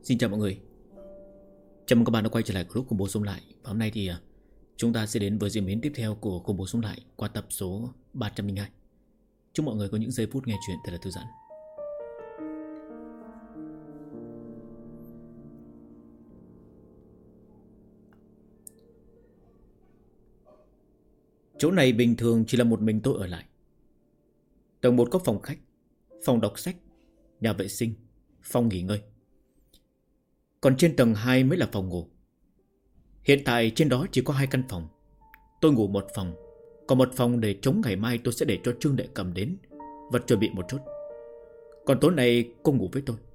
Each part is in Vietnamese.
Xin chào mọi người. Chào mừng các bạn đã quay trở lại group Khủng Bố Sống Lại. Và hôm nay thì chúng ta sẽ đến với diễn biến tiếp theo của Khủng Bố Sống Lại qua tập số 302. Chúc mọi người có những giây phút nghe chuyện thật là thư giãn. Chỗ này bình thường chỉ là một mình tôi ở lại. Tầng 1 có phòng khách, phòng đọc sách, nhà vệ sinh, phòng nghỉ ngơi. Còn trên tầng 2 mới là phòng ngủ. Hiện tại trên đó chỉ có 2 căn phòng. Tôi ngủ một phòng, còn một phòng để chống ngày mai tôi sẽ để cho Trương Đệ Cầm đến và chuẩn bị một chút. Còn tối nay cô ngủ với tôi.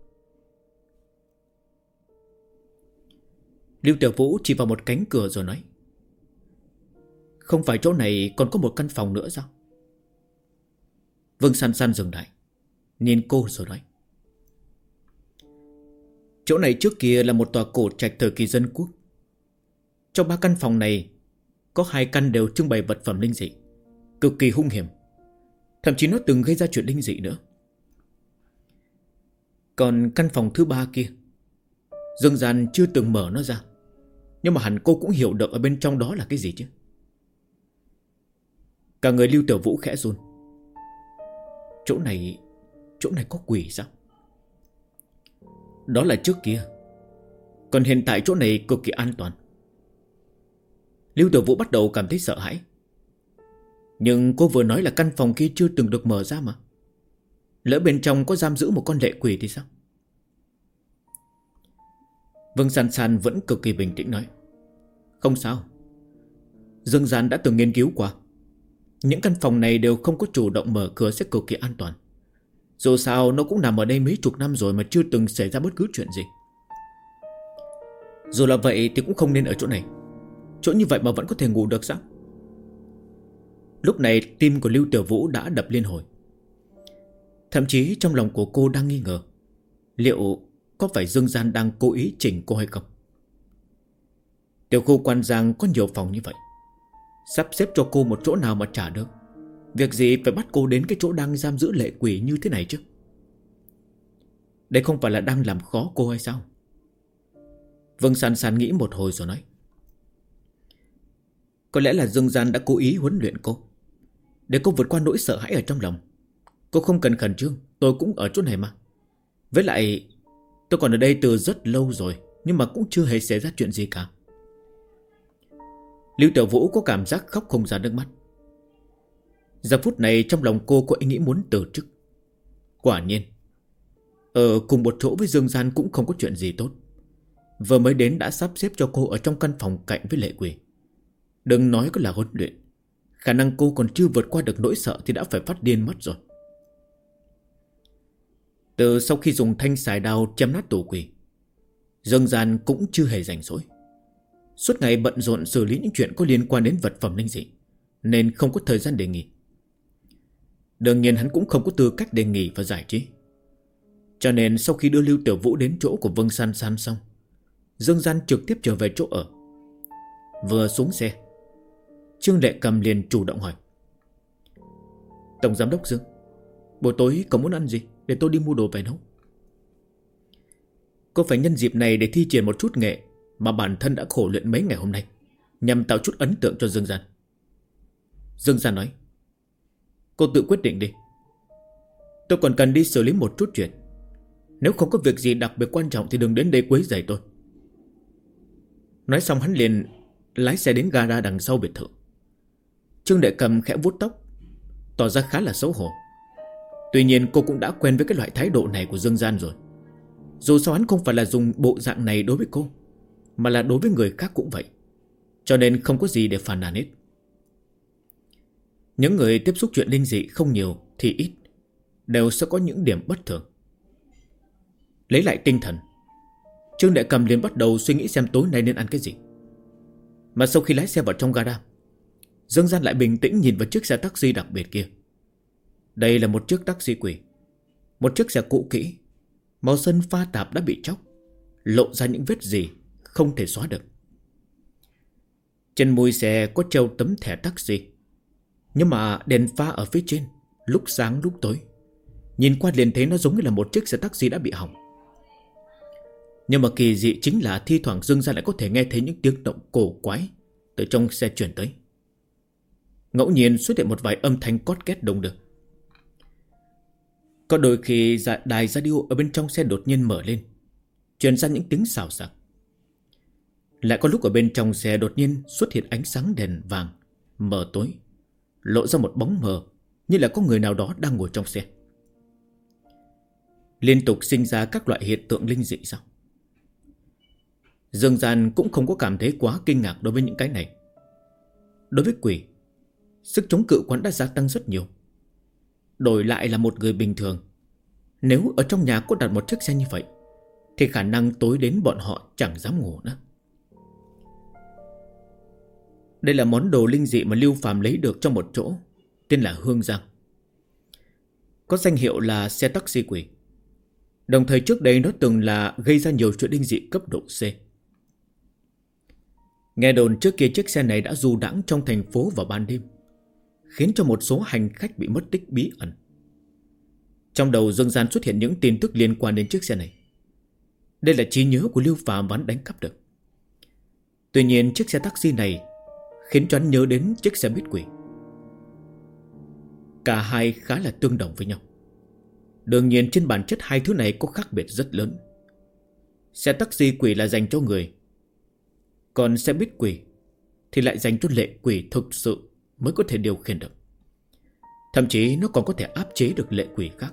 Lưu Tiểu Vũ chỉ vào một cánh cửa rồi nói: không phải chỗ này còn có một căn phòng nữa sao? Vương San San dừng lại, nhìn cô rồi nói: chỗ này trước kia là một tòa cổ trạch thời kỳ dân quốc. Trong 3 căn phòng này có 2 căn đều trưng bày vật phẩm linh dị, cực kỳ hung hiểm. Thậm chí nó từng gây ra chuyện linh dị nữa. Còn căn phòng thứ 3 kia, Dương Gian chưa từng mở nó ra, nhưng mà hẳn cô cũng hiểu được ở bên trong đó là cái gì chứ. Cả người Lưu Tiểu Vũ khẽ run. Chỗ này có quỷ sao? Đó là trước kia, còn hiện tại chỗ này cực kỳ an toàn. Lưu Tiểu Vũ bắt đầu cảm thấy sợ hãi. Nhưng cô vừa nói là căn phòng kia chưa từng được mở ra mà. Lỡ bên trong có giam giữ một con lệ quỷ thì sao? Vương San San vẫn cực kỳ bình tĩnh nói: không sao, Dương Gian đã từng nghiên cứu qua. Những căn phòng này đều không có chủ động mở cửa sẽ cực kỳ an toàn. Dù sao nó cũng nằm ở đây mấy chục năm rồi mà chưa từng xảy ra bất cứ chuyện gì. Dù là vậy thì cũng không nên ở chỗ này. Chỗ như vậy mà vẫn có thể ngủ được sao? Lúc này tim của Lưu Tiểu Vũ đã đập liên hồi. Thậm chí trong lòng của cô đang nghi ngờ liệu có phải Dương Gian đang cố ý chỉnh cô hay không. Tiểu khu Quan Giang có nhiều phòng như vậy, sắp xếp cho cô một chỗ nào mà trả được. Việc gì phải bắt cô đến cái chỗ đang giam giữ lệ quỷ như thế này chứ? Đây không phải là đang làm khó cô hay sao? Vương San San nghĩ một hồi rồi nói: có lẽ là Dương Gian đã cố ý huấn luyện cô, để cô vượt qua nỗi sợ hãi ở trong lòng. Cô không cần khẩn trương, tôi cũng ở chỗ này mà. Với lại tôi còn ở đây từ rất lâu rồi, nhưng mà cũng chưa hề xảy ra chuyện gì cả. Lưu Tiểu Vũ có cảm giác khóc không ra nước mắt. Giờ phút này trong lòng cô có ý nghĩ muốn từ chức. Quả nhiên ở cùng một chỗ với Dương Gian cũng không có chuyện gì tốt. Vừa mới đến đã sắp xếp cho cô ở trong căn phòng cạnh với lệ quỷ. Đừng nói có là huấn luyện, khả năng cô còn chưa vượt qua được nỗi sợ thì đã phải phát điên mất rồi. Từ sau khi dùng thanh xài đao chém nát tù quỷ, Dương Gian cũng chưa hề rảnh rỗi. Suốt ngày bận rộn xử lý những chuyện có liên quan đến vật phẩm linh dị, nên không có thời gian để nghỉ. Đương nhiên hắn cũng không có tư cách để nghỉ và giải trí. Cho nên sau khi đưa Lưu Tiểu Vũ đến chỗ của Vương San San xong, Dương Gian trực tiếp trở về chỗ ở. Vừa xuống xe, Trương Đệ Cầm liền chủ động hỏi: Tổng Giám đốc Dương, buổi tối có muốn ăn gì để tôi đi mua đồ về nấu? Cô phải nhân dịp này để thi triển một chút nghệ mà bản thân đã khổ luyện mấy ngày hôm nay, nhằm tạo chút ấn tượng cho Dương Gian. Dương Gian nói: cô tự quyết định đi. Tôi còn cần đi xử lý một chút chuyện. Nếu không có việc gì đặc biệt quan trọng thì đừng đến đây quấy rầy tôi. Nói xong hắn liền lái xe đến gara đằng sau biệt thự. Trương Đệ Cầm khẽ vuốt tóc, tỏ ra khá là xấu hổ. Tuy nhiên cô cũng đã quen với cái loại thái độ này của Dương Gian rồi. Dù sao hắn không phải là dùng bộ dạng này đối với cô, mà là đối với người khác cũng vậy. Cho nên không có gì để phàn nàn hết. Những người tiếp xúc chuyện linh dị không nhiều thì ít, đều sẽ có những điểm bất thường. Lấy lại tinh thần, Trương Đệ Cầm liền bắt đầu suy nghĩ xem tối nay nên ăn cái gì. Mà sau khi lái xe vào trong gara, Dương Gian lại bình tĩnh nhìn vào chiếc xe taxi đặc biệt kia. Đây là một chiếc taxi quỷ, một chiếc xe cũ kỹ, màu sơn pha tạp đã bị chóc, lộ ra những vết gì không thể xóa được. Trên mui xe có treo tấm thẻ taxi, nhưng mà đèn pha ở phía trên lúc sáng lúc tối, nhìn qua liền thấy nó giống như là một chiếc xe taxi đã bị hỏng. Nhưng mà kỳ dị chính là thi thoảng Dương Gian lại có thể nghe thấy những tiếng động cổ quái từ trong xe truyền tới. Ngẫu nhiên xuất hiện một vài âm thanh cót két đồng được. Có đôi khi đài radio ở bên trong xe đột nhiên mở lên, truyền ra những tiếng xào xạc. Lại có lúc ở bên trong xe đột nhiên xuất hiện ánh sáng đèn vàng mờ tối, lộ ra một bóng mờ, như là có người nào đó đang ngồi trong xe. Liên tục sinh ra các loại hiện tượng linh dị sao? Dương Gian cũng không có cảm thấy quá kinh ngạc đối với những cái này. Đối với quỷ, sức chống cự quán đã gia tăng rất nhiều. Đổi lại là một người bình thường, nếu ở trong nhà có đặt một chiếc xe như vậy thì khả năng tối đến bọn họ chẳng dám ngủ nữa. Đây là món đồ linh dị mà Lưu Phàm lấy được trong một chỗ, tên là Hương Giang, có danh hiệu là xe taxi quỷ. Đồng thời trước đây nó từng là gây ra nhiều chuyện linh dị cấp độ C. Nghe đồn trước kia chiếc xe này đã du đãng trong thành phố vào ban đêm, khiến cho một số hành khách bị mất tích bí ẩn. Trong đầu Dương Gian xuất hiện những tin tức liên quan đến chiếc xe này. Đây là trí nhớ của Lưu Phàm vẫn đánh cắp được. Tuy nhiên chiếc xe taxi này khiến cho hắn nhớ đến chiếc xe buýt quỷ. Cả hai khá là tương đồng với nhau. Đương nhiên trên bản chất hai thứ này có khác biệt rất lớn. Xe taxi quỷ là dành cho người, còn xe buýt quỷ thì lại dành cho lệ quỷ thực sự mới có thể điều khiển được. Thậm chí nó còn có thể áp chế được lệ quỷ khác.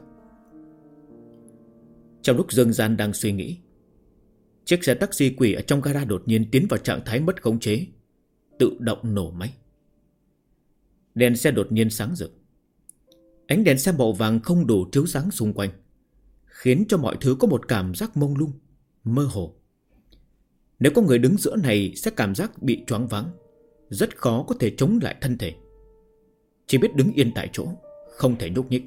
Trong lúc Dương Gian đang suy nghĩ, chiếc xe taxi quỷ ở trong gara đột nhiên tiến vào trạng thái mất khống chế, tự động nổ máy. Đèn xe đột nhiên sáng rực. Ánh đèn xe màu vàng không đủ chiếu sáng xung quanh, khiến cho mọi thứ có một cảm giác mông lung, mơ hồ. Nếu có người đứng giữa này sẽ cảm giác bị choáng váng, rất khó có thể chống lại thân thể, chỉ biết đứng yên tại chỗ, không thể nhúc nhích.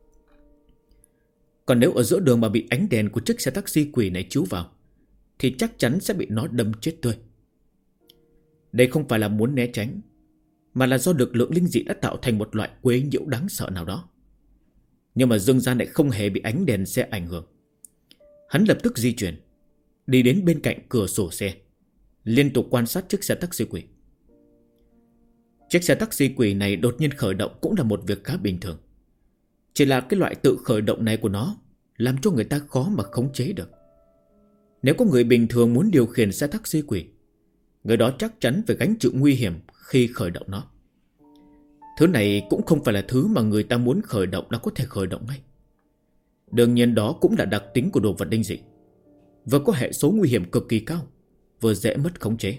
Còn nếu ở giữa đường mà bị ánh đèn của chiếc xe taxi quỷ này chiếu vào thì chắc chắn sẽ bị nó đâm chết tươi. Đây không phải là muốn né tránh, mà là do lực lượng linh dị đã tạo thành một loại quấy nhiễu đáng sợ nào đó. Nhưng mà Dương Gian lại không hề bị ánh đèn xe ảnh hưởng. Hắn lập tức di chuyển, đi đến bên cạnh cửa sổ xe, liên tục quan sát chiếc xe taxi quỷ. Chiếc xe taxi quỷ này đột nhiên khởi động cũng là một việc khá bình thường. Chỉ là cái loại tự khởi động này của nó làm cho người ta khó mà khống chế được. Nếu có người bình thường muốn điều khiển xe taxi quỷ, người đó chắc chắn phải gánh chịu nguy hiểm khi khởi động nó. Thứ này cũng không phải là thứ mà người ta muốn khởi động đã có thể khởi động ngay. Đương nhiên đó cũng là đặc tính của đồ vật linh dị, vừa có hệ số nguy hiểm cực kỳ cao, vừa dễ mất khống chế.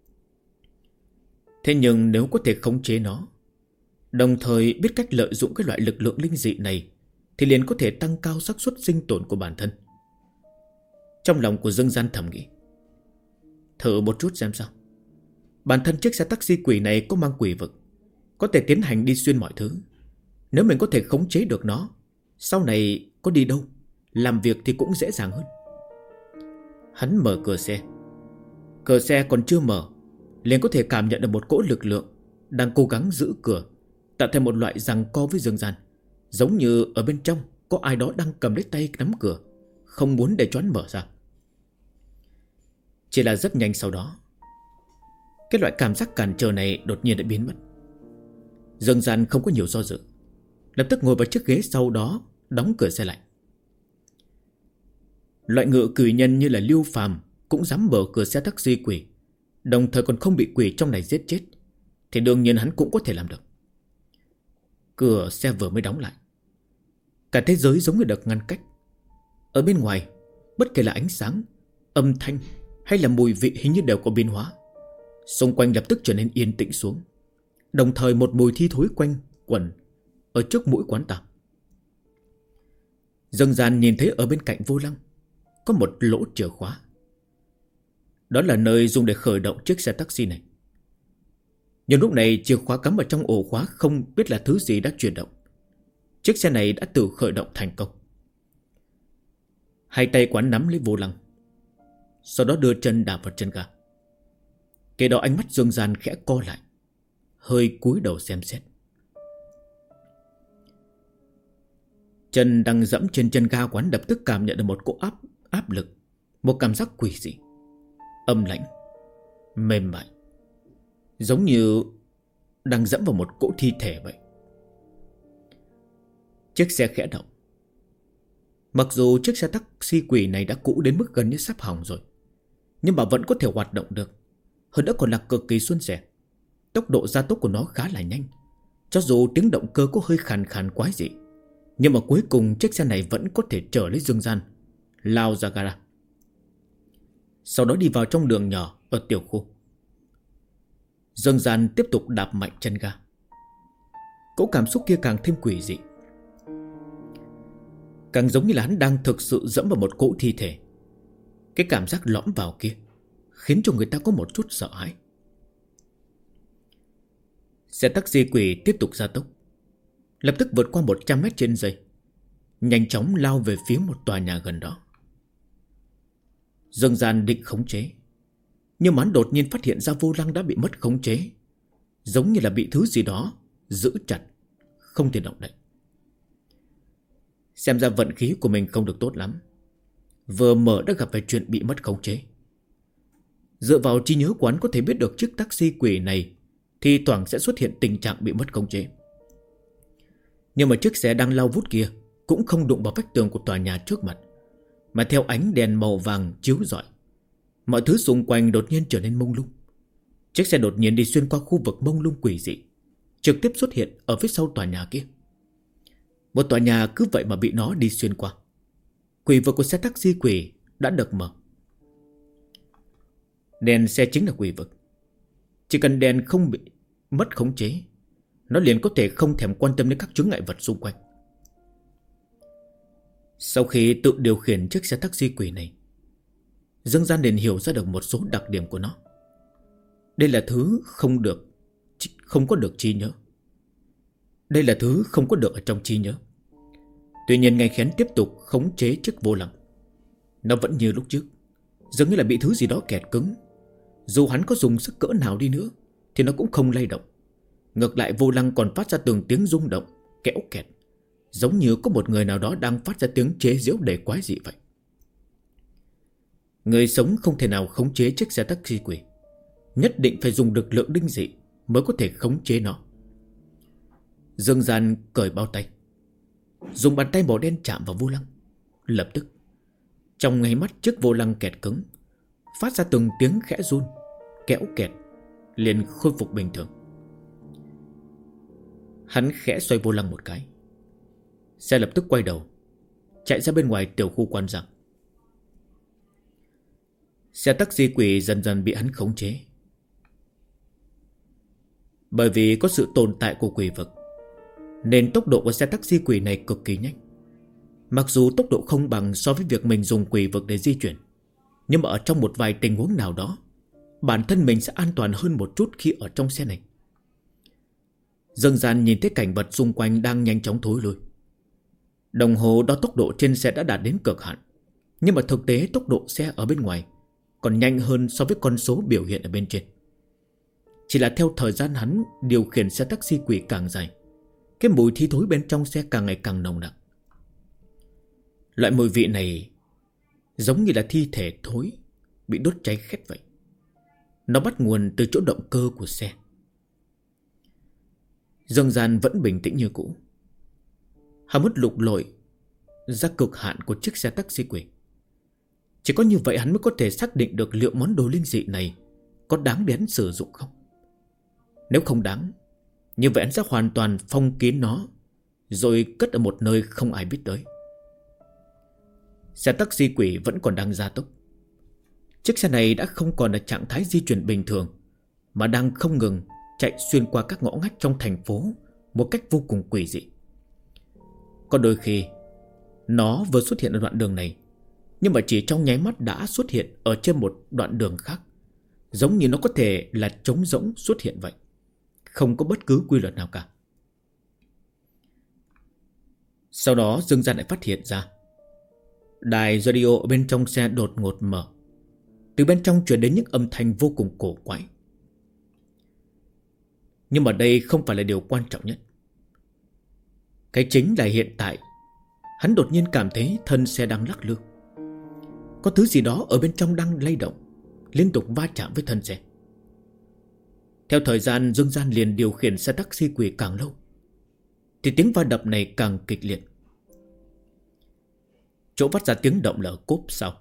Thế nhưng nếu có thể khống chế nó, đồng thời biết cách lợi dụng cái loại lực lượng linh dị này, thì liền có thể tăng cao xác suất sinh tồn của bản thân. Trong lòng của Dương Gian thầm nghĩ, thử một chút xem sao. Bản thân chiếc xe taxi quỷ này có mang quỷ vực, có thể tiến hành đi xuyên mọi thứ. Nếu mình có thể khống chế được nó, sau này có đi đâu, làm việc thì cũng dễ dàng hơn. Hắn mở cửa xe. Cửa xe còn chưa mở, liền có thể cảm nhận được một cỗ lực lượng đang cố gắng giữ cửa, tạo thành một loại giằng co với Dương Gian, giống như ở bên trong có ai đó đang cầm lấy tay nắm cửa, không muốn để cho hắn mở ra. Chỉ là rất nhanh sau đó, cái loại cảm giác cản trở này đột nhiên đã biến mất. Dương Gian không có nhiều do dự, lập tức ngồi vào chiếc ghế sau đó, đóng cửa xe lại. Loại ngựa cử nhân như là Lưu Phàm cũng dám mở cửa xe taxi quỷ, đồng thời còn không bị quỷ trong này giết chết, thì đương nhiên hắn cũng có thể làm được. Cửa xe vừa mới đóng lại, cả thế giới giống như được ngăn cách. Ở bên ngoài, bất kể là ánh sáng, âm thanh hay là mùi vị hình như đều có biến hóa. Xung quanh lập tức trở nên yên tĩnh xuống, đồng thời một mùi thi thối quanh quẩn ở trước mũi quán tạp. Dương Gian nhìn thấy ở bên cạnh vô lăng có một lỗ chìa khóa. Đó là nơi dùng để khởi động chiếc xe taxi này. Nhưng lúc này chìa khóa cắm ở trong ổ khóa không biết là thứ gì đã chuyển động. Chiếc xe này đã tự khởi động thành công. Hai tay quán nắm lấy vô lăng, sau đó đưa chân đạp vào chân ga. Kế đó ánh mắt Dương Gian khẽ co lại, hơi cúi đầu xem xét. Chân đang dẫm trên chân ga quán lập tức cảm nhận được một cỗ áp lực Một cảm giác quỷ dị, âm lãnh, mềm mại, giống như đang dẫm vào một cỗ thi thể vậy. Chiếc xe khẽ động. Mặc dù chiếc xe taxi quỷ này đã cũ đến mức gần như sắp hỏng rồi, nhưng mà vẫn có thể hoạt động được. Hơn nữa còn là cực kỳ suôn sẻ. Tốc độ gia tốc của nó khá là nhanh. Cho dù tiếng động cơ có hơi khàn khàn quái dị, nhưng mà cuối cùng chiếc xe này vẫn có thể chở lấy Dương Gian lao ra gara. Sau đó đi vào trong đường nhỏ ở tiểu khu. Dương Gian tiếp tục đạp mạnh chân ga. Cỗ cảm xúc kia càng thêm quỷ dị, càng giống như là hắn đang thực sự dẫm vào một cỗ thi thể. Cái cảm giác lõm vào kia khiến cho người ta có một chút sợ hãi. Xe taxi quỷ tiếp tục gia tốc, lập tức vượt qua 100 mét trên giây, nhanh chóng lao về phía một tòa nhà gần đó. Dương Gian định khống chế, nhưng mà hắn đột nhiên phát hiện ra vô lăng đã bị mất khống chế, giống như là bị thứ gì đó giữ chặt, không thể động đậy. Xem ra vận khí của mình không được tốt lắm. Vừa mở đã gặp phải chuyện bị mất khống chế. Dựa vào trí nhớ của hắn có thể biết được chiếc taxi quỷ này thì thoảng sẽ xuất hiện tình trạng bị mất khống chế. Nhưng mà chiếc xe đang lao vút kia cũng không đụng vào vách tường của tòa nhà trước mặt, mà theo ánh đèn màu vàng chiếu rọi, mọi thứ xung quanh đột nhiên trở nên mông lung. Chiếc xe đột nhiên đi xuyên qua khu vực mông lung quỷ dị, trực tiếp xuất hiện ở phía sau tòa nhà kia. Một tòa nhà cứ vậy mà bị nó đi xuyên qua. Quỷ vực của xe taxi quỷ đã được mở. Đèn xe chính là quỷ vực. Chỉ cần đèn không bị mất khống chế, nó liền có thể không thèm quan tâm đến các chướng ngại vật xung quanh. Sau khi tự điều khiển chiếc xe taxi quỷ này, Dương Gian liền hiểu ra được một số đặc điểm của nó. Đây là thứ không có được trí nhớ. Đây là thứ không có được ở trong trí nhớ. Tuy nhiên ngay khi hắn tiếp tục khống chế chiếc vô lăng, nó vẫn như lúc trước, dường như là bị thứ gì đó kẹt cứng. Dù hắn có dùng sức cỡ nào đi nữa thì nó cũng không lay động. Ngược lại vô lăng còn phát ra từng tiếng rung động, kéo kẹt, giống như có một người nào đó đang phát ra tiếng chế giễu đầy quái dị vậy. Người sống không thể nào khống chế chiếc xe taxi quỷ, nhất định phải dùng lực lượng linh dị mới có thể khống chế nó. Dương Gian cởi bao tay, dùng bàn tay màu đen chạm vào vô lăng. Lập tức trong nháy mắt chiếc vô lăng kẹt cứng phát ra từng tiếng khẽ run, kéo kẹt, liền khôi phục bình thường. Hắn khẽ xoay vô lăng một cái, xe lập tức quay đầu chạy ra bên ngoài tiểu khu quan giang. Xe taxi quỷ dần dần bị hắn khống chế. Bởi vì có sự tồn tại của quỷ vực nên tốc độ của xe taxi quỷ này cực kỳ nhanh. Mặc dù tốc độ không bằng so với việc mình dùng quỷ vực để di chuyển, nhưng mà ở trong một vài tình huống nào đó, bản thân mình sẽ an toàn hơn một chút khi ở trong xe này. Dương Gian nhìn thấy cảnh vật xung quanh đang nhanh chóng thối lui. Đồng hồ đo tốc độ trên xe đã đạt đến cực hạn, nhưng mà thực tế tốc độ xe ở bên ngoài còn nhanh hơn so với con số biểu hiện ở bên trên. Chỉ là theo thời gian hắn điều khiển xe taxi quỷ càng dài, cái mùi thi thối bên trong xe càng ngày càng nồng nặc. Loại mùi vị này giống như là thi thể thối bị đốt cháy khét vậy. Nó bắt nguồn từ chỗ động cơ của xe. Dương Gian vẫn bình tĩnh như cũ. Hắn muốn lục lọi ra cực hạn của chiếc xe taxi quỷ. Chỉ có như vậy hắn mới có thể xác định được liệu món đồ linh dị này có đáng để hắn sử dụng không. Nếu không đáng, như vậy hắn sẽ hoàn toàn phong kín nó, rồi cất ở một nơi không ai biết tới. Xe taxi quỷ vẫn còn đang gia tốc. Chiếc xe này đã không còn là trạng thái di chuyển bình thường, mà đang không ngừng chạy xuyên qua các ngõ ngách trong thành phố một cách vô cùng quỷ dị. Có đôi khi nó vừa xuất hiện ở đoạn đường này, nhưng mà chỉ trong nháy mắt đã xuất hiện ở trên một đoạn đường khác, giống như nó có thể là trống rỗng xuất hiện vậy, không có bất cứ quy luật nào cả. Sau đó Dương Gian lại phát hiện ra đài radio ở bên trong xe đột ngột mở. Từ bên trong truyền đến những âm thanh vô cùng cổ quái. Nhưng mà đây không phải là điều quan trọng nhất. Cái chính là hiện tại hắn đột nhiên cảm thấy thân xe đang lắc lư. có thứ gì đó ở bên trong đang lay động, liên tục va chạm với thân xe. Theo thời gian, Dương Gian liền điều khiển xe taxi quỷ càng lâu thì tiếng va đập này càng kịch liệt. Chỗ phát ra tiếng động là ở cốp sau.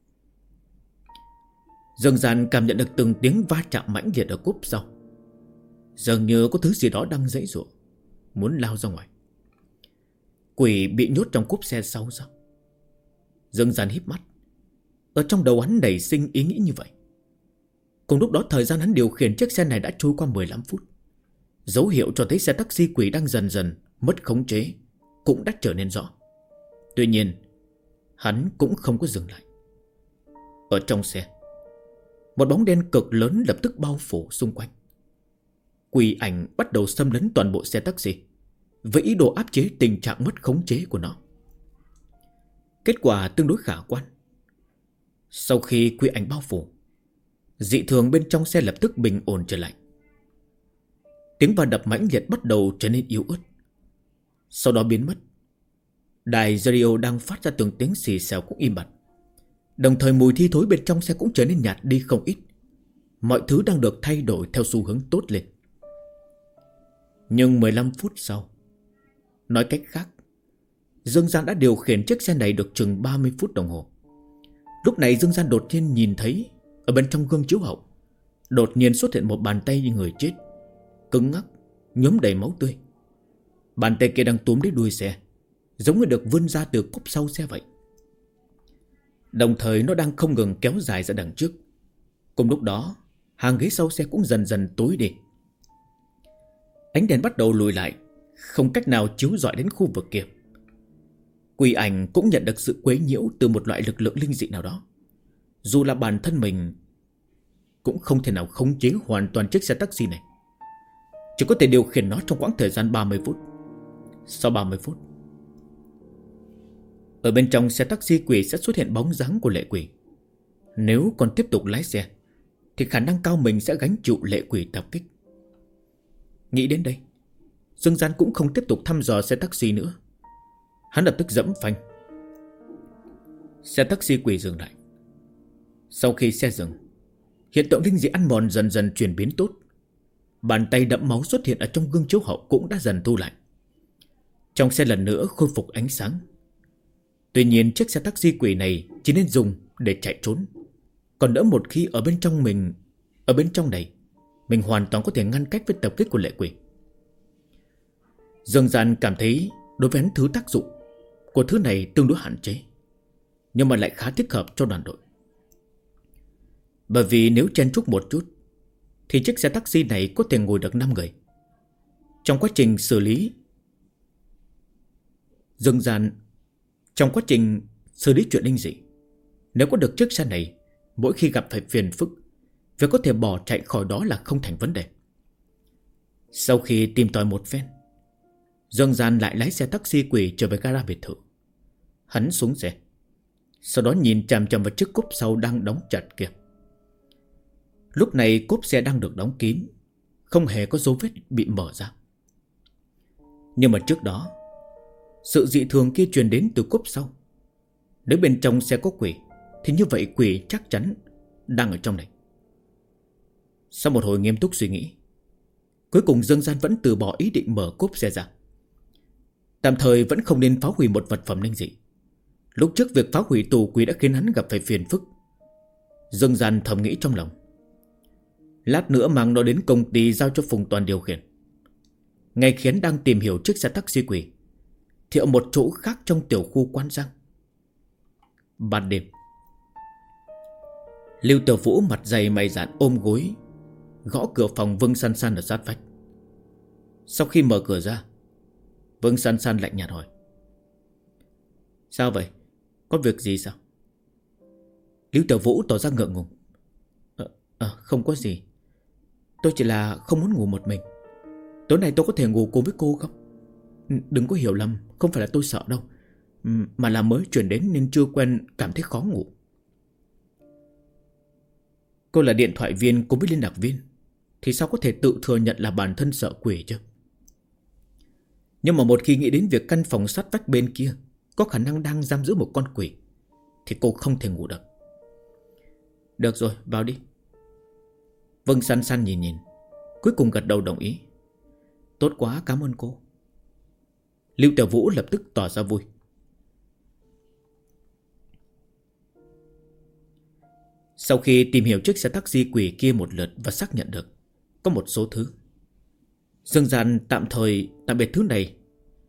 Dương Gian cảm nhận được từng tiếng va chạm mãnh liệt ở cốp sau. Dường như có thứ gì đó đang giãy giụa, muốn lao ra ngoài. Quỷ bị nhốt trong cốp xe sau sao? Dương Gian híp mắt. Ở trong đầu hắn nảy sinh ý nghĩ như vậy. Cùng lúc đó thời gian hắn điều khiển chiếc xe này đã trôi qua 15 phút. Dấu hiệu cho thấy xe taxi quỷ đang dần dần mất khống chế cũng đã trở nên rõ. Tuy nhiên hắn cũng không có dừng lại. Ở trong xe, một bóng đen cực lớn lập tức bao phủ xung quanh. Quỷ ảnh bắt đầu xâm lấn toàn bộ xe taxi với ý đồ áp chế tình trạng mất khống chế của nó. Kết quả tương đối khả quan. Sau khi quỷ ảnh bao phủ, dị thường bên trong xe lập tức bình ổn trở lại. Tiếng va đập mãnh liệt bắt đầu trở nên yếu ớt, sau đó biến mất. Đài radio đang phát ra từng tiếng xì xèo cũng im bặt. Đồng thời mùi thi thối bên trong xe cũng trở nên nhạt đi không ít. Mọi thứ đang được thay đổi theo xu hướng tốt lên. Nhưng 15 phút sau, nói cách khác, Dương Gian đã điều khiển chiếc xe này được chừng 30 phút đồng hồ. Lúc này Dương Gian đột nhiên nhìn thấy ở bên trong gương chiếu hậu đột nhiên xuất hiện một bàn tay như người chết, cứng ngắc, nhuốm đầy máu tươi. Bàn tay kia đang túm lấy đuôi xe, giống như được vươn ra từ cốp sau xe vậy. Đồng thời nó đang không ngừng kéo dài ra đằng trước. Cùng lúc đó, hàng ghế sau xe cũng dần dần tối đi. Ánh đèn bắt đầu lùi lại, không cách nào chiếu rọi đến khu vực kia. Quỷ ảnh cũng nhận được sự quấy nhiễu từ một loại lực lượng linh dị nào đó. Dù là bản thân mình cũng không thể nào khống chế hoàn toàn chiếc xe taxi này, chỉ có thể điều khiển nó trong quãng thời gian 30 phút. Sau 30 phút, ở bên trong xe taxi quỷ sẽ xuất hiện bóng dáng của lệ quỷ. Nếu còn tiếp tục lái xe thì khả năng cao mình sẽ gánh chịu lệ quỷ tập kích. Nghĩ đến đây, Dương Gian cũng không tiếp tục thăm dò xe taxi nữa. Hắn lập tức giẫm phanh. Xe taxi quỷ dừng lại. Sau khi xe dừng, hiện tượng linh dị ăn mòn dần dần chuyển biến tốt. Bàn tay đẫm máu xuất hiện ở trong gương chiếu hậu cũng đã dần thu lại. Trong xe lần nữa khôi phục ánh sáng. Tuy nhiên chiếc xe taxi quỷ này chỉ nên dùng để chạy trốn. Còn đỡ một khi ở bên trong này mình hoàn toàn có thể ngăn cách với tập kích của lệ quỷ. Dương Gian cảm thấy đối với hắn thứ tác dụng của thứ này tương đối hạn chế, nhưng mà lại khá thích hợp cho đoàn đội. Bởi vì nếu chen chúc một chút thì chiếc xe taxi này có thể ngồi được 5 người. Trong quá trình xử lý chuyện linh dị, nếu có được chiếc xe này, mỗi khi gặp phải phiền phức, việc có thể bỏ chạy khỏi đó là không thành vấn đề. Sau khi tìm tòi một phen, Dương Gian lại lái xe taxi quỷ trở về gara biệt thự. Hắn xuống xe, sau đó nhìn chằm chằm vào chiếc cốp sau đang đóng chặt kia. Lúc này cốp xe đang được đóng kín, không hề có dấu vết bị mở ra. Nhưng mà trước đó, sự dị thường kia truyền đến từ cốp sau. Nếu bên trong xe có quỷ thì như vậy quỷ chắc chắn đang ở trong này. Sau một hồi nghiêm túc suy nghĩ, cuối cùng Dương Gian vẫn từ bỏ ý định mở cốp xe ra. Tạm thời vẫn không nên phá hủy một vật phẩm linh dị. Lúc trước việc phá hủy tù quỷ đã khiến hắn gặp phải phiền phức. Dương Gian thầm nghĩ trong lòng, lát nữa mang nó đến công ty giao cho Phùng Toàn điều khiển. Ngay khi hắn đang tìm hiểu chiếc xe taxi quỷ thì ở một chỗ khác trong tiểu khu Quan Giang, ban đêm, Lưu Tiểu Vũ mặt dày mày dạn ôm gối gõ cửa phòng Vương San San ở sát vách. Sau khi mở cửa ra, Vương San San lạnh nhạt hỏi: Sao vậy? Có việc gì sao? Lưu Tiểu Vũ tỏ ra ngượng ngùng: Không có gì. Tôi chỉ là không muốn ngủ một mình. Tối nay tôi có thể ngủ cùng với cô không? Đừng có hiểu lầm, không phải là tôi sợ đâu, mà là mới chuyển đến nên chưa quen, cảm thấy khó ngủ. Cô là điện thoại viên cùng với liên lạc viên thì sao có thể tự thừa nhận là bản thân sợ quỷ chứ? Nhưng mà một khi nghĩ đến việc căn phòng sát vách bên kia có khả năng đang giam giữ một con quỷ thì cô không thể ngủ được. Được rồi, vào đi. Vâng San San nhìn nhìn, cuối cùng gật đầu đồng ý. Tốt quá, cảm ơn cô. Lưu Tiểu Vũ lập tức tỏ ra vui. Sau khi tìm hiểu chiếc xe taxi quỷ kia một lượt và xác nhận được có một số thứ, Dương Gian tạm thời tạm biệt thứ này.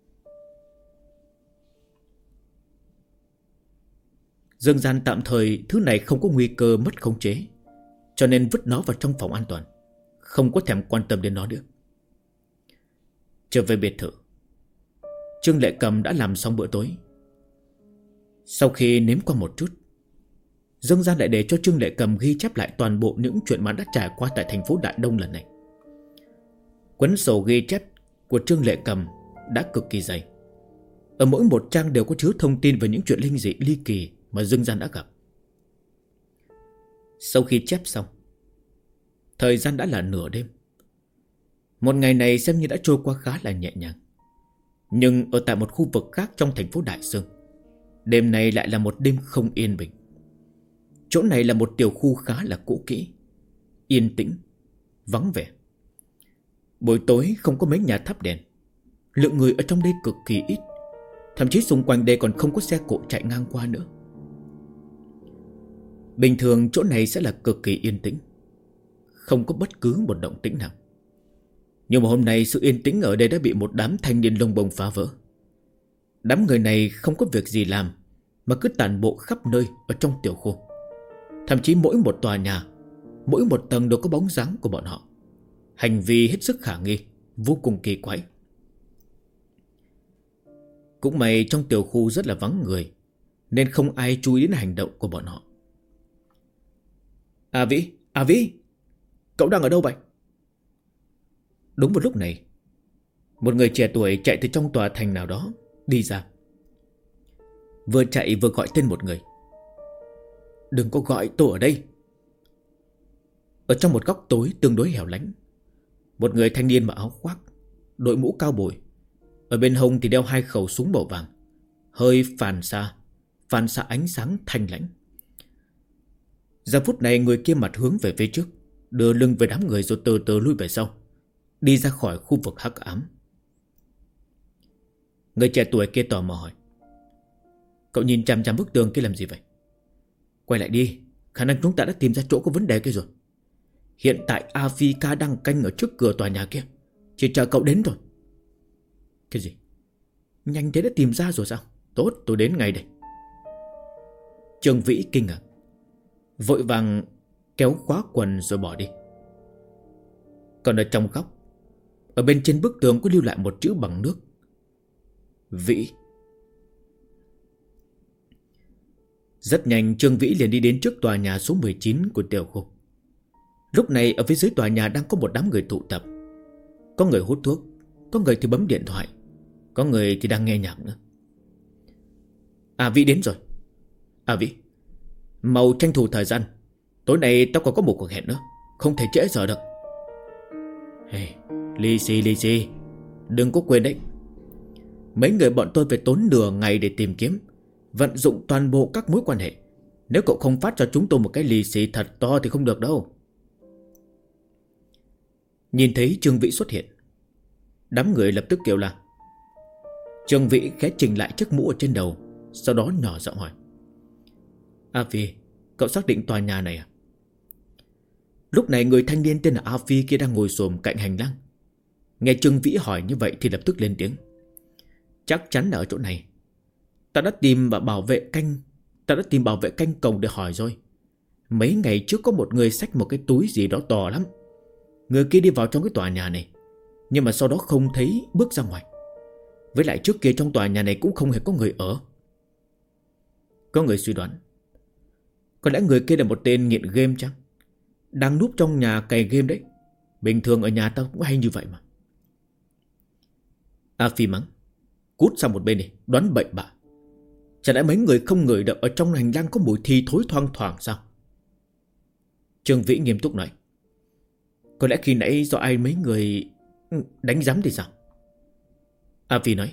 Dương Gian tạm thời thứ này không có nguy cơ mất khống chế, cho nên vứt nó vào trong phòng an toàn, không có thèm quan tâm đến nó nữa. Trở về biệt thự, Trương Lệ Cầm đã làm xong bữa tối. Sau khi nếm qua một chút, Dương Gian lại để cho Trương Lệ Cầm ghi chép lại toàn bộ những chuyện mà đã trải qua tại thành phố Đại Đông lần này. Cuốn sổ ghi chép của Trương Lệ Cầm đã cực kỳ dày. Ở mỗi một trang đều có chứa thông tin về những chuyện linh dị ly kỳ mà Dương Gian đã gặp. Sau khi chép xong, thời gian đã là nửa đêm. Một ngày này xem như đã trôi qua khá là nhẹ nhàng. Nhưng ở tại một khu vực khác trong thành phố Đại Sương, đêm này lại là một đêm không yên bình. Chỗ này là một tiểu khu khá là cũ kỹ, yên tĩnh, vắng vẻ. Buổi tối không có mấy nhà thắp đèn, lượng người ở trong đây cực kỳ ít. Thậm chí xung quanh đây còn không có xe cộ chạy ngang qua nữa. Bình thường chỗ này sẽ là cực kỳ yên tĩnh, không có bất cứ một động tĩnh nào. Nhưng mà hôm nay sự yên tĩnh ở đây đã bị một đám thanh niên lông bông phá vỡ. Đám người này không có việc gì làm mà cứ tản bộ khắp nơi ở trong tiểu khu. Thậm chí mỗi một tòa nhà, mỗi một tầng đều có bóng dáng của bọn họ. Hành vi hết sức khả nghi, vô cùng kỳ quái. Cũng may trong tiểu khu rất là vắng người, nên không ai chú ý đến hành động của bọn họ. À Vĩ, cậu đang ở đâu vậy? Đúng một lúc này, một người trẻ tuổi chạy từ trong tòa thành nào đó đi ra. Vừa chạy vừa gọi tên một người. Đừng có gọi, tôi ở đây. Ở trong một góc tối tương đối hẻo lánh, một người thanh niên mặc áo khoác, đội mũ cao bồi, ở bên hông thì đeo hai khẩu súng màu vàng, hơi phản xạ ánh sáng thanh lãnh. Giờ phút này người kia mặt hướng về phía trước, đưa lưng về đám người rồi từ từ lui về sau, đi ra khỏi khu vực hắc ám. Người trẻ tuổi kia tò mò hỏi: Cậu nhìn chằm chằm bức tường kia làm gì vậy? Quay lại đi, khả năng chúng ta đã tìm ra chỗ có vấn đề kia rồi. Hiện tại Africa đang canh ở trước cửa tòa nhà kia, chỉ chờ cậu đến rồi. Cái gì? Nhanh thế đã tìm ra rồi sao? Tốt, tôi đến ngay đây. Trương Vĩ kinh ngạc, vội vàng kéo khóa quần rồi bỏ đi. Còn ở trong góc, ở bên trên bức tường có lưu lại một chữ bằng nước: Vĩ. Rất nhanh Trương Vĩ liền đi đến trước tòa nhà số 19 của tiểu khu. Lúc này ở phía dưới tòa nhà đang có một đám người tụ tập. Có người hút thuốc, có người thì bấm điện thoại, có người thì đang nghe nhạc nữa. Vĩ đến rồi. Vĩ, mau tranh thủ thời gian, tối nay tao còn có một cuộc hẹn nữa, không thể trễ giờ được. Hey, Lì xì, đừng có quên đấy. Mấy người bọn tôi phải tốn nửa ngày để tìm kiếm, vận dụng toàn bộ các mối quan hệ. Nếu cậu không phát cho chúng tôi một cái lì xì thật to thì không được đâu. Nhìn thấy Trương Vĩ xuất hiện, đám người lập tức kêu la. Trương Vĩ khẽ chỉnh lại chiếc mũ ở trên đầu, sau đó nhỏ giọng hỏi: Phi, cậu xác định tòa nhà này à? Lúc này người thanh niên tên là Phi kia đang ngồi xổm cạnh hành lang. Nghe Trương Vĩ hỏi như vậy thì lập tức lên tiếng: Chắc chắn là ở chỗ này. Ta đã tìm bảo vệ canh cổng để hỏi rồi. Mấy ngày trước có một người xách một cái túi gì đó to lắm. Người kia đi vào trong cái tòa nhà này, nhưng mà sau đó không thấy bước ra ngoài. Với lại trước kia trong tòa nhà này cũng không hề có người ở. Có người suy đoán, có lẽ người kia là một tên nghiện game chăng? Đang núp trong nhà cày game đấy. Bình thường ở nhà tao cũng hay như vậy mà. Phi mắng: Cút sang một bên đi, đoán bậy bạ. Chả lẽ mấy người không ngửi được ở trong hành lang có mùi thi thối thoang thoảng sao? Trương Vĩ nghiêm túc nói: Có lẽ khi nãy do ai mấy người đánh giám thì sao? Phi nói: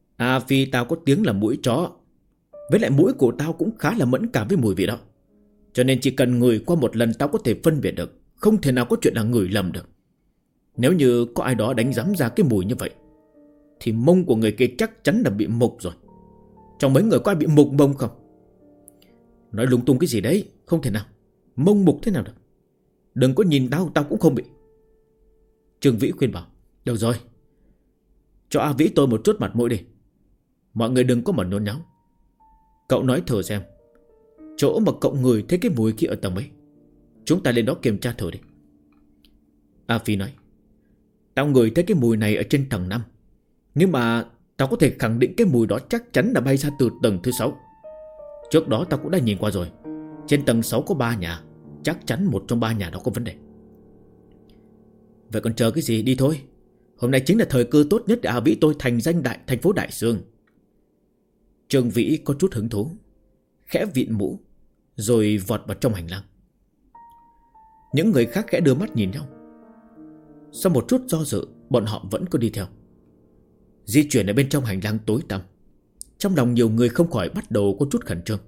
Phi, tao có tiếng là mũi chó. Với lại mũi của tao cũng khá là mẫn cảm với mùi vị đó. Cho nên chỉ cần ngửi qua một lần tao có thể phân biệt được. Không thể nào có chuyện là ngửi lầm được. Nếu như có ai đó đánh giám ra cái mùi như vậy thì mông của người kia chắc chắn là bị mục rồi. Trong mấy người có ai bị mục mông không? Nói lung tung cái gì đấy. Không thể nào. Mông mục thế nào được. Đừng có nhìn tao, tao cũng không bị. Trương Vĩ khuyên bảo. Được rồi, cho A Vĩ tôi một chút mặt mũi đi. Mọi người đừng có mà nôn nháo. Cậu nói thử xem, chỗ mà cậu ngửi thấy cái mùi kia ở tầng mấy, chúng ta lên đó kiểm tra thử đi. A Phi nói. Tao ngửi thấy cái mùi này ở trên tầng 5. Nhưng mà tao có thể khẳng định cái mùi đó chắc chắn là bay ra từ tầng thứ 6. Trước đó tao cũng đã nhìn qua rồi. Trên tầng 6 có 3 nhà. Chắc chắn một trong 3 nhà đó có vấn đề. Vậy còn chờ cái gì, đi thôi. Hôm nay chính là thời cơ tốt nhất để A Vĩ tôi thành danh thành phố Đại Sương. Trương Vĩ có chút hứng thú, khẽ vịn mũ rồi vọt vào trong hành lang. Những người khác khẽ đưa mắt nhìn nhau. Sau một chút do dự, bọn họ vẫn cứ đi theo. Di chuyển ở bên trong hành lang tối tăm. Trong lòng nhiều người không khỏi bắt đầu có chút khẩn trương.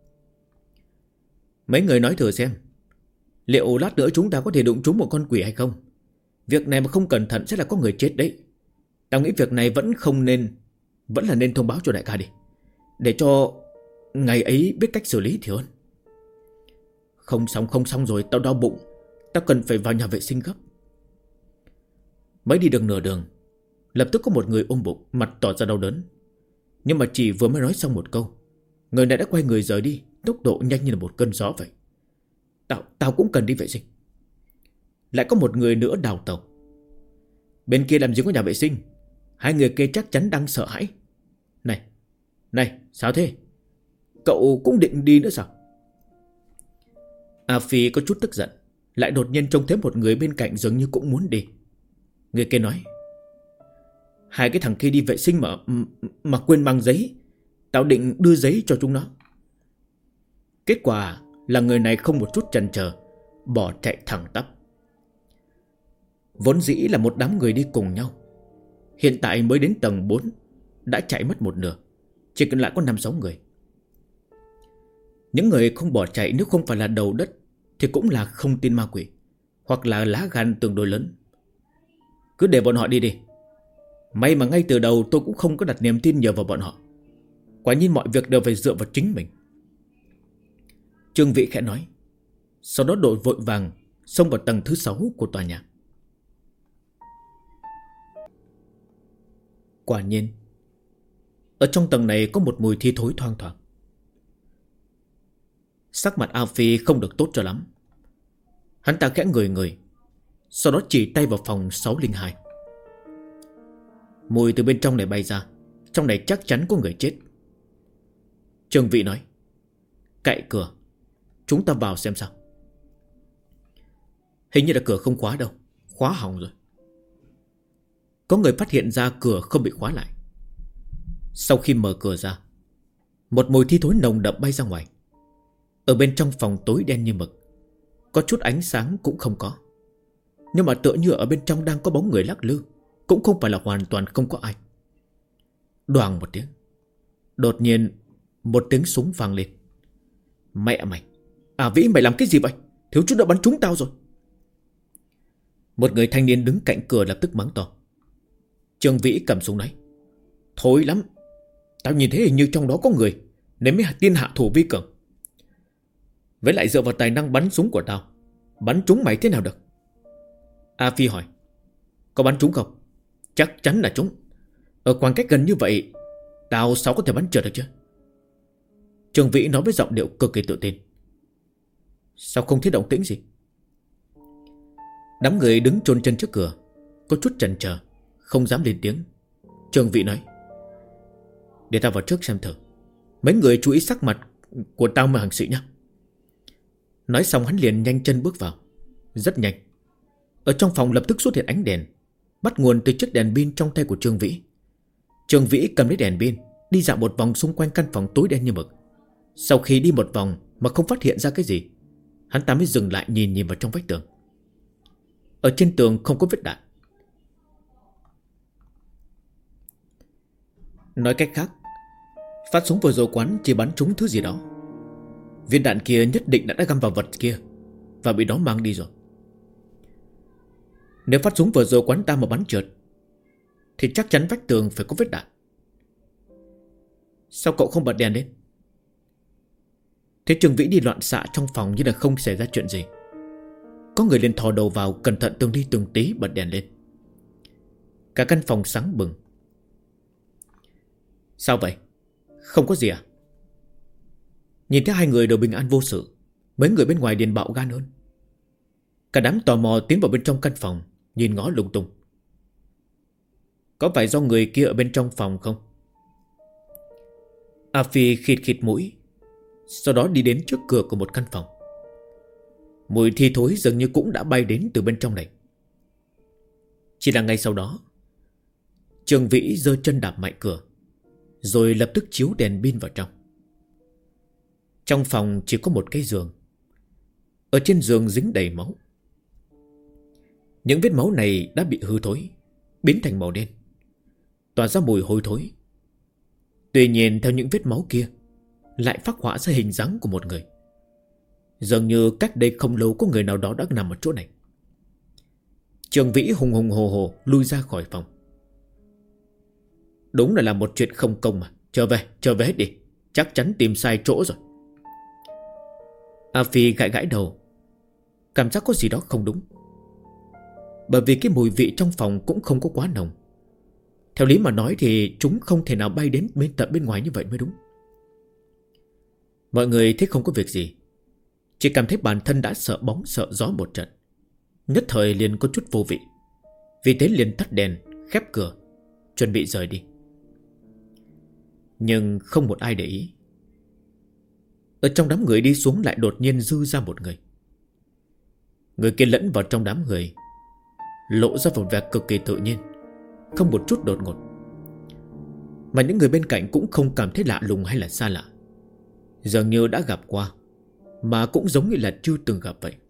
Mấy người nói thử xem, liệu lát nữa chúng ta có thể đụng trúng một con quỷ hay không? Việc này mà không cẩn thận sẽ là có người chết đấy. Tao nghĩ việc này vẫn là nên thông báo cho đại ca đi, để cho ngày ấy biết cách xử lý thì hơn. Không xong rồi, tao đau bụng. Tao cần phải vào nhà vệ sinh gấp. Mới đi được nửa đường, lập tức có một người ôm bụng, mặt tỏ ra đau đớn. Nhưng mà chỉ vừa mới nói xong một câu, người này đã quay người rời đi, tốc độ nhanh như là một cơn gió vậy. Tao cũng cần đi vệ sinh. Lại có một người nữa đào tàu. Bên kia làm gì có nhà vệ sinh. Hai người kia chắc chắn đang sợ hãi. Này, sao thế? Cậu cũng định đi nữa sao? A Phi có chút tức giận, lại đột nhiên trông thấy một người bên cạnh dường như cũng muốn đi. Người kia nói. Hai cái thằng kia đi vệ sinh mà quên mang giấy. Tao định đưa giấy cho chúng nó. Kết quả là người này không một chút chần chờ, bỏ chạy thẳng tắp. Vốn dĩ là một đám người đi cùng nhau, hiện tại mới đến tầng 4 đã chạy mất một nửa, chỉ còn lại có 5-6 người. Những người không bỏ chạy nếu không phải là đầu đất thì cũng là không tin ma quỷ, hoặc là lá gan tương đối lớn. Cứ để bọn họ đi đi. May mà ngay từ đầu tôi cũng không có đặt niềm tin nhiều vào bọn họ. Quả nhiên mọi việc đều phải dựa vào chính mình. Trương Vĩ khẽ nói. Sau đó đội vội vàng xông vào tầng thứ 6 của tòa nhà. Quả nhiên, ở trong tầng này có một mùi thi thối thoang thoảng. Sắc mặt A Phi không được tốt cho lắm. Hắn ta khẽ người, sau đó chỉ tay vào phòng 602. Mùi từ bên trong này bay ra. Trong này chắc chắn có người chết. Trương Vĩ nói. Cậy cửa, chúng ta vào xem sao. Hình như là cửa không khóa đâu, khóa hỏng rồi. Có người phát hiện ra cửa không bị khóa lại. Sau khi mở cửa ra, một mùi thi thối nồng đậm bay ra ngoài. Ở bên trong phòng tối đen như mực, có chút ánh sáng cũng không có. Nhưng mà tựa như ở bên trong đang có bóng người lắc lư, cũng không phải là hoàn toàn không có ai. Đoàng một tiếng, đột nhiên một tiếng súng vang lên. Mẹ mày, À Vĩ mày làm cái gì vậy? Thiếu chút đã bắn trúng tao rồi. Một người thanh niên đứng cạnh cửa lập tức mắng to. Trương Vĩ cầm súng nói. Thối lắm, tao nhìn thấy hình như trong đó có người, nên mới tiên hạ thủ vi cường. Với lại dựa vào tài năng bắn súng của tao, bắn trúng mày thế nào được? A Phi hỏi. Có bắn trúng không? Chắc chắn là trúng. Ở khoảng cách gần như vậy, tao sao có thể bắn trượt được chứ? Trương Vĩ nói với giọng điệu cực kỳ tự tin. Sao không thấy động tĩnh gì? Đám người đứng chôn chân trước cửa, có chút chần chờ, không dám lên tiếng. Trương Vĩ nói. Để tao vào trước xem thử. Mấy người chú ý sắc mặt của tao mà hành sự nhé. Nói xong hắn liền nhanh chân bước vào. Rất nhanh, ở trong phòng lập tức xuất hiện ánh đèn, bắt nguồn từ chiếc đèn pin trong tay của Trương Vĩ. Trương Vĩ cầm lấy đèn pin, đi dạo một vòng xung quanh căn phòng tối đen như mực. Sau khi đi một vòng mà không phát hiện ra cái gì, hắn ta mới dừng lại nhìn vào trong vách tường. Ở trên tường không có vết đạn. Nói cách khác, phát súng vừa rồi quán chỉ bắn trúng thứ gì đó. Viên đạn kia nhất định đã găm vào vật kia và bị nó mang đi rồi. Nếu phát súng vừa rồi quán ta mà bắn trượt thì chắc chắn vách tường phải có vết đạn. Sao cậu không bật đèn lên? Thế Trương Vĩ đi loạn xạ trong phòng như là không xảy ra chuyện gì. Có người liền thò đầu vào, cẩn thận từng ly từng tí bật đèn lên. Cả căn phòng sáng bừng. Sao vậy? Không có gì à? Nhìn thấy hai người đều bình an vô sự, mấy người bên ngoài liền bạo gan hơn. Cả đám tò mò tiến vào bên trong căn phòng, nhìn ngó lung tung. Có phải do người kia ở bên trong phòng không? A Phi khịt khịt mũi, sau đó đi đến trước cửa của một căn phòng. Mùi thi thối dường như cũng đã bay đến từ bên trong này. Chỉ là ngay sau đó, Trương Vĩ giơ chân đạp mạnh cửa, rồi lập tức chiếu đèn pin vào trong. Trong phòng chỉ có một cái giường. Ở trên giường dính đầy máu. Những vết máu này đã bị hư thối, biến thành màu đen, tỏa ra mùi hôi thối. Tuy nhiên theo những vết máu kia lại phác họa ra hình dáng của một người. Dường như cách đây không lâu có người nào đó đã nằm ở chỗ này. Trương Vĩ hùng hùng hồ hồ lui ra khỏi phòng. Đúng là làm một chuyện không công mà. Trở về hết đi. Chắc chắn tìm sai chỗ rồi. A Phi gãi gãi đầu, cảm giác có gì đó không đúng. Bởi vì cái mùi vị trong phòng cũng không có quá nồng. Theo lý mà nói thì chúng không thể nào bay đến tận bên ngoài như vậy mới đúng. Mọi người thấy không có việc gì, chỉ cảm thấy bản thân đã sợ bóng sợ gió một trận, nhất thời liền có chút vô vị. Vì thế liền tắt đèn, khép cửa, chuẩn bị rời đi. Nhưng không một ai để ý. Ở trong đám người đi xuống lại đột nhiên dư ra một người. Người kia lẫn vào trong đám người, lộ ra một vẻ cực kỳ tự nhiên, không một chút đột ngột. Mà những người bên cạnh cũng không cảm thấy lạ lùng hay là xa lạ, dường như đã gặp qua, mà cũng giống như là chưa từng gặp vậy.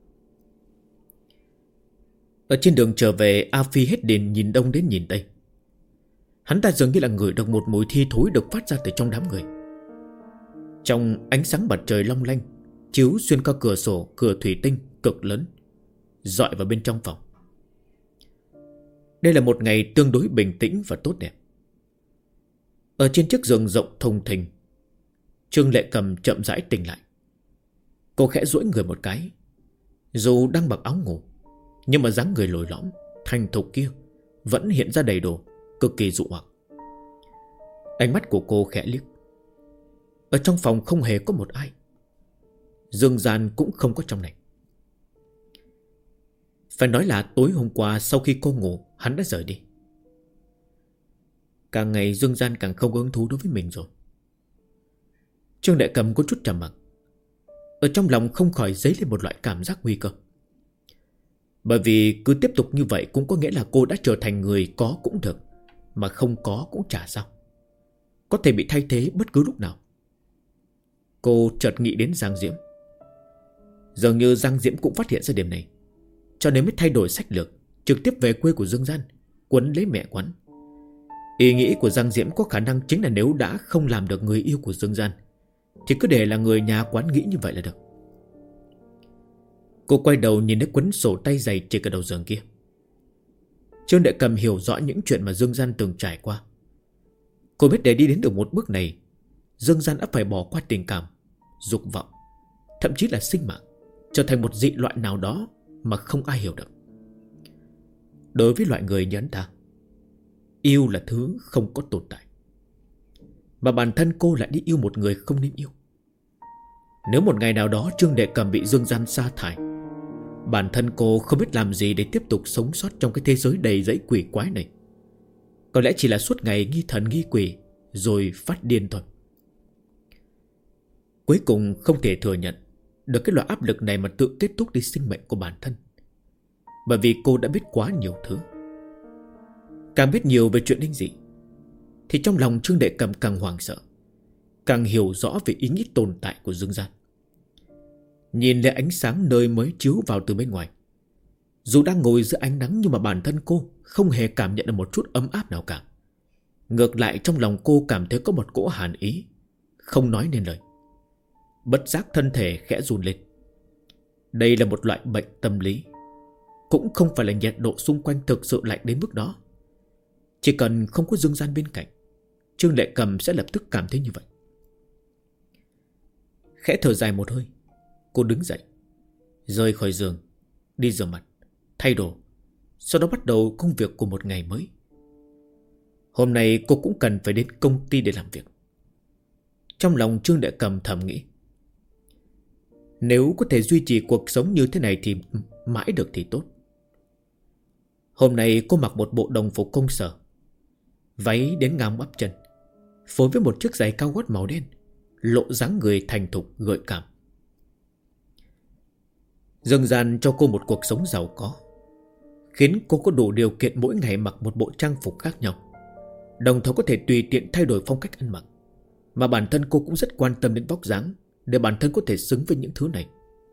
Ở trên đường trở về, A Phi hết đền nhìn đông đến nhìn tây. Hắn ta dường như là ngửi được một mùi thi thối được phát ra từ trong đám người. Trong ánh sáng mặt trời long lanh chiếu xuyên qua cửa sổ, cửa thủy tinh cực lớn dọi vào bên trong phòng. Đây là một ngày tương đối bình tĩnh và tốt đẹp. Ở trên chiếc giường rộng thùng thình, Trương Lệ Cầm chậm rãi tỉnh lại. Cô khẽ duỗi người một cái. Dù đang mặc áo ngủ, nhưng mà dáng người lồi lõm thành thục kia vẫn hiện ra đầy đủ, cực kỳ dụ hoặc. Ánh mắt của cô khẽ liếc. Ở trong phòng không hề có một ai. Dương gian cũng không có trong này. Phải nói là tối hôm qua sau khi cô ngủ, hắn đã rời đi. Càng ngày Dương gian càng không có hứng thú đối với mình rồi. Trương Đại Cầm có chút trầm mặc. Ở trong lòng không khỏi dấy lên một loại cảm giác nguy cơ. Bởi vì cứ tiếp tục như vậy cũng có nghĩa là cô đã trở thành người có cũng được, mà không có cũng chả sao, có thể bị thay thế bất cứ lúc nào. Cô chợt nghĩ đến Giang Diễm. Dường như Giang Diễm cũng phát hiện ra điểm này, cho nên mới thay đổi sách lược, trực tiếp về quê của Dương Gian, quấn lấy mẹ quán. Ý nghĩ của Giang Diễm có khả năng chính là nếu đã không làm được người yêu của Dương Gian thì cứ để là người nhà quán nghĩ như vậy là được. Cô quay đầu nhìn thấy cuốn sổ tay dày trên cả đầu giường kia. Trương Đại Cầm hiểu rõ những chuyện mà Dương Gian từng trải qua. Cô biết để đi đến được một bước này, Dương Gian đã phải bỏ qua tình cảm, dục vọng, thậm chí là sinh mạng, trở thành một dị loại nào đó mà không ai hiểu được. Đối với loại người như hắn ta, yêu là thứ không có tồn tại, mà bản thân cô lại đi yêu một người không nên yêu. Nếu một ngày nào đó Trương Đại Cầm bị Dương Gian sa thải, bản thân cô không biết làm gì để tiếp tục sống sót trong cái thế giới đầy rẫy quỷ quái này. Có lẽ chỉ là suốt ngày nghi thần nghi quỷ, rồi phát điên thôi. Cuối cùng không thể thừa nhận được cái loại áp lực này mà tự kết thúc đi sinh mệnh của bản thân. Bởi vì cô đã biết quá nhiều thứ. Càng biết nhiều về chuyện linh dị, thì trong lòng Trương Đại Cầm càng hoảng sợ, càng hiểu rõ về ý nghĩa tồn tại của Dương Gian. Nhìn lại ánh sáng nơi mới chiếu vào từ bên ngoài, dù đang ngồi giữa ánh nắng nhưng mà bản thân cô không hề cảm nhận được một chút ấm áp nào cả. Ngược lại trong lòng cô cảm thấy có một cỗ hàn ý, không nói nên lời. Bất giác thân thể khẽ run lên. Đây là một loại bệnh tâm lý. Cũng không phải là nhiệt độ xung quanh thực sự lạnh đến mức đó. Chỉ cần không có Dương Gian bên cạnh, Trương Lệ Cầm sẽ lập tức cảm thấy như vậy. Khẽ thở dài một hơi, cô đứng dậy, rời khỏi giường, đi rửa mặt, thay đồ, sau đó bắt đầu công việc của một ngày mới. Hôm nay cô cũng cần phải đến công ty để làm việc. Trong lòng Trương Lệ Cầm thầm nghĩ, nếu có thể duy trì cuộc sống như thế này thì mãi được thì tốt. Hôm nay cô mặc một bộ đồng phục công sở, váy đến ngang bắp chân, phối với một chiếc giày cao gót màu đen, lộ dáng người thành thục gợi cảm. Dương Gian cho cô một cuộc sống giàu có, khiến cô có đủ điều kiện mỗi ngày mặc một bộ trang phục khác nhau, đồng thời có thể tùy tiện thay đổi phong cách ăn mặc. Mà bản thân cô cũng rất quan tâm đến vóc dáng, để bản thân có thể xứng với những thứ này.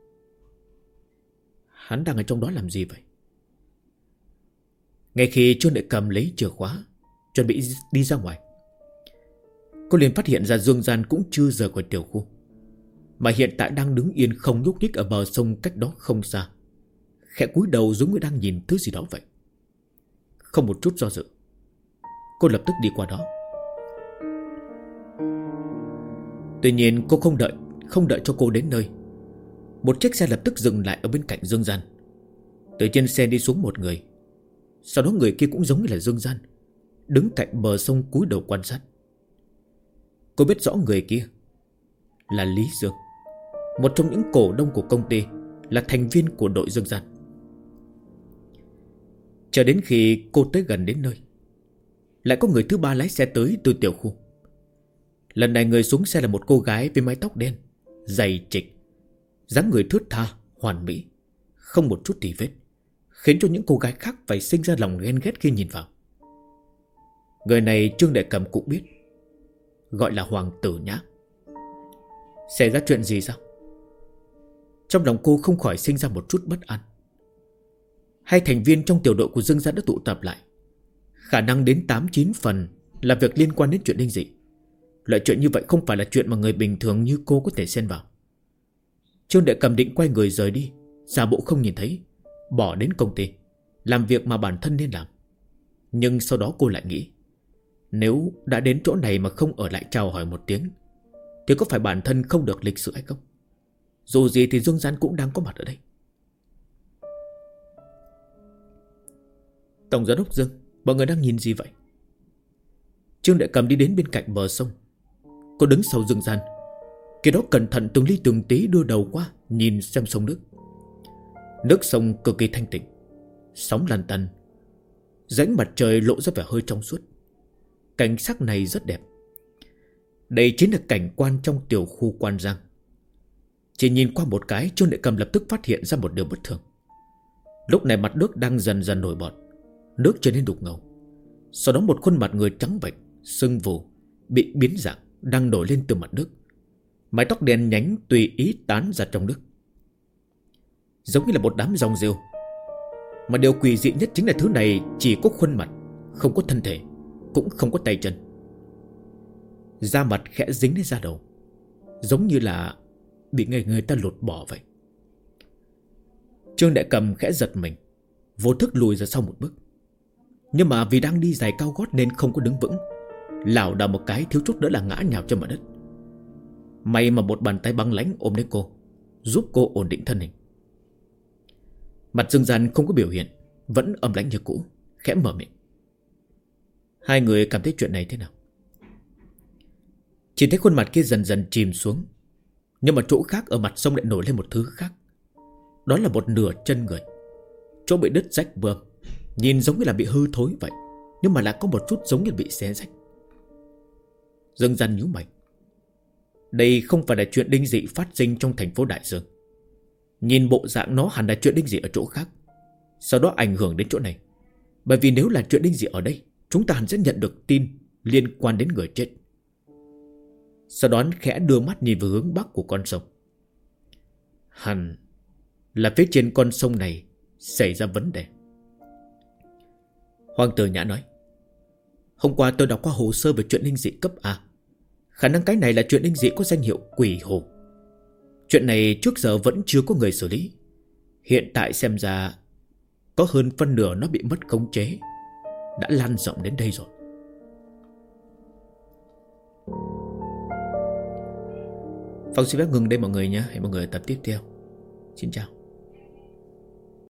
Hắn đang ở trong đó làm gì vậy? Ngay khi Trương Lệ Cầm lấy chìa khóa, chuẩn bị đi ra ngoài, cô liền phát hiện ra Dương Gian cũng chưa rời khỏi tiểu khu, mà hiện tại đang đứng yên không nhúc nhích ở bờ sông cách đó không xa, khẽ cúi đầu giống như đang nhìn thứ gì đó vậy. Không một chút do dự, cô lập tức đi qua đó. Tuy nhiên cô không đợi cho cô đến nơi. Một chiếc xe lập tức dừng lại ở bên cạnh Dương Gian. Từ trên xe đi xuống một người. Sau đó người kia cũng giống như là Dương Gian, đứng cạnh bờ sông cúi đầu quan sát. Cô biết rõ người kia là Lý Dương, một trong những cổ đông của công ty, là thành viên của đội Dương Gian. Chờ đến khi cô tới gần đến nơi, lại có người thứ ba lái xe tới từ tiểu khu. Lần này người xuống xe là một cô gái với mái tóc đen, dày trịch, dáng người thướt tha, hoàn mỹ, không một chút tì vết, khiến cho những cô gái khác phải sinh ra lòng ghen ghét khi nhìn vào. Người này Trương Đại Cầm cũng biết, gọi là Hoàng Tử Nhã. Xảy ra chuyện gì sao? Trong lòng cô không khỏi sinh ra một chút bất an. Hai thành viên trong tiểu đội của Dương Gia đã tụ tập lại, khả năng đến 8-9 phần là việc liên quan đến chuyện linh dị. Loại chuyện như vậy không phải là chuyện mà người bình thường như cô có thể xen vào. Trương Đại Cầm định quay người rời đi, giả bộ không nhìn thấy, bỏ đến công ty làm việc mà bản thân nên làm. Nhưng sau đó cô lại nghĩ, nếu đã đến chỗ này mà không ở lại chào hỏi một tiếng, thì có phải bản thân không được lịch sự hay không? Dù gì thì Dương Gian cũng đang có mặt ở đây. Tổng giám đốc Dương, mọi người đang nhìn gì vậy? Trương Đại Cầm đi đến bên cạnh bờ sông. Cô đứng sau Dương Gian, cái đó cẩn thận từng ly từng tí đưa đầu qua nhìn xem sông nước. Nước sông cực kỳ thanh tịnh, sóng lăn tăn, rãnh mặt trời lộ ra vẻ hơi trong suốt. Cảnh sắc này rất đẹp. Đây chính là cảnh quan trong tiểu khu Quan Giang. Chỉ nhìn qua một cái, Trương Đại Cầm lập tức phát hiện ra một điều bất thường. Lúc này mặt nước đang dần dần nổi bọt, nước trở nên đục ngầu. Sau đó một khuôn mặt người trắng bệch, sưng vù, bị biến dạng đang nổi lên từ mặt nước. Mái tóc đen nhánh tùy ý tán ra trong nước, giống như là một đám rong rêu. Mà điều quỷ dị nhất chính là thứ này chỉ có khuôn mặt, không có thân thể, cũng không có tay chân. Da mặt khẽ dính đến da đầu, giống như là bị người ta lột bỏ vậy. Trương Đại Cầm khẽ giật mình, vô thức lùi ra sau một bước. Nhưng mà vì đang đi giày cao gót nên không có đứng vững, lảo đảo một cái thiếu chút nữa là ngã nhào trên mặt đất. May mà một bàn tay băng lãnh ôm lấy cô, giúp cô ổn định thân hình. Mặt Dương Gian không có biểu hiện, vẫn âm lãnh như cũ, khẽ mở miệng. Hai người cảm thấy chuyện này thế nào? Chỉ thấy khuôn mặt kia dần dần chìm xuống, nhưng mà chỗ khác ở mặt sông lại nổi lên một thứ khác. Đó là một nửa chân người, chỗ bị đứt rách bươm, nhìn giống như là bị hư thối vậy, nhưng mà lại có một chút giống như bị xé rách. Dương Gian nhíu mày. Đây không phải là chuyện linh dị phát sinh trong thành phố Đại Dương. Nhìn bộ dạng nó hẳn là chuyện linh dị ở chỗ khác, sau đó ảnh hưởng đến chỗ này. Bởi vì nếu là chuyện linh dị ở đây, chúng ta hẳn sẽ nhận được tin liên quan đến người chết. Sau đó khẽ đưa mắt nhìn về hướng bắc của con sông. Hẳn là phía trên con sông này xảy ra vấn đề. Hoàng Tử Nhã nói, hôm qua tôi đọc qua hồ sơ về chuyện linh dị cấp A. Khả năng cái này là chuyện linh dị có danh hiệu quỷ hồ. Chuyện này trước giờ vẫn chưa có người xử lý. Hiện tại xem ra có hơn phân nửa nó bị mất khống chế, đã lan rộng đến đây rồi. Phong xin phép ngừng đây mọi người nhé. Hẹn mọi người ở tập tiếp theo. Xin chào.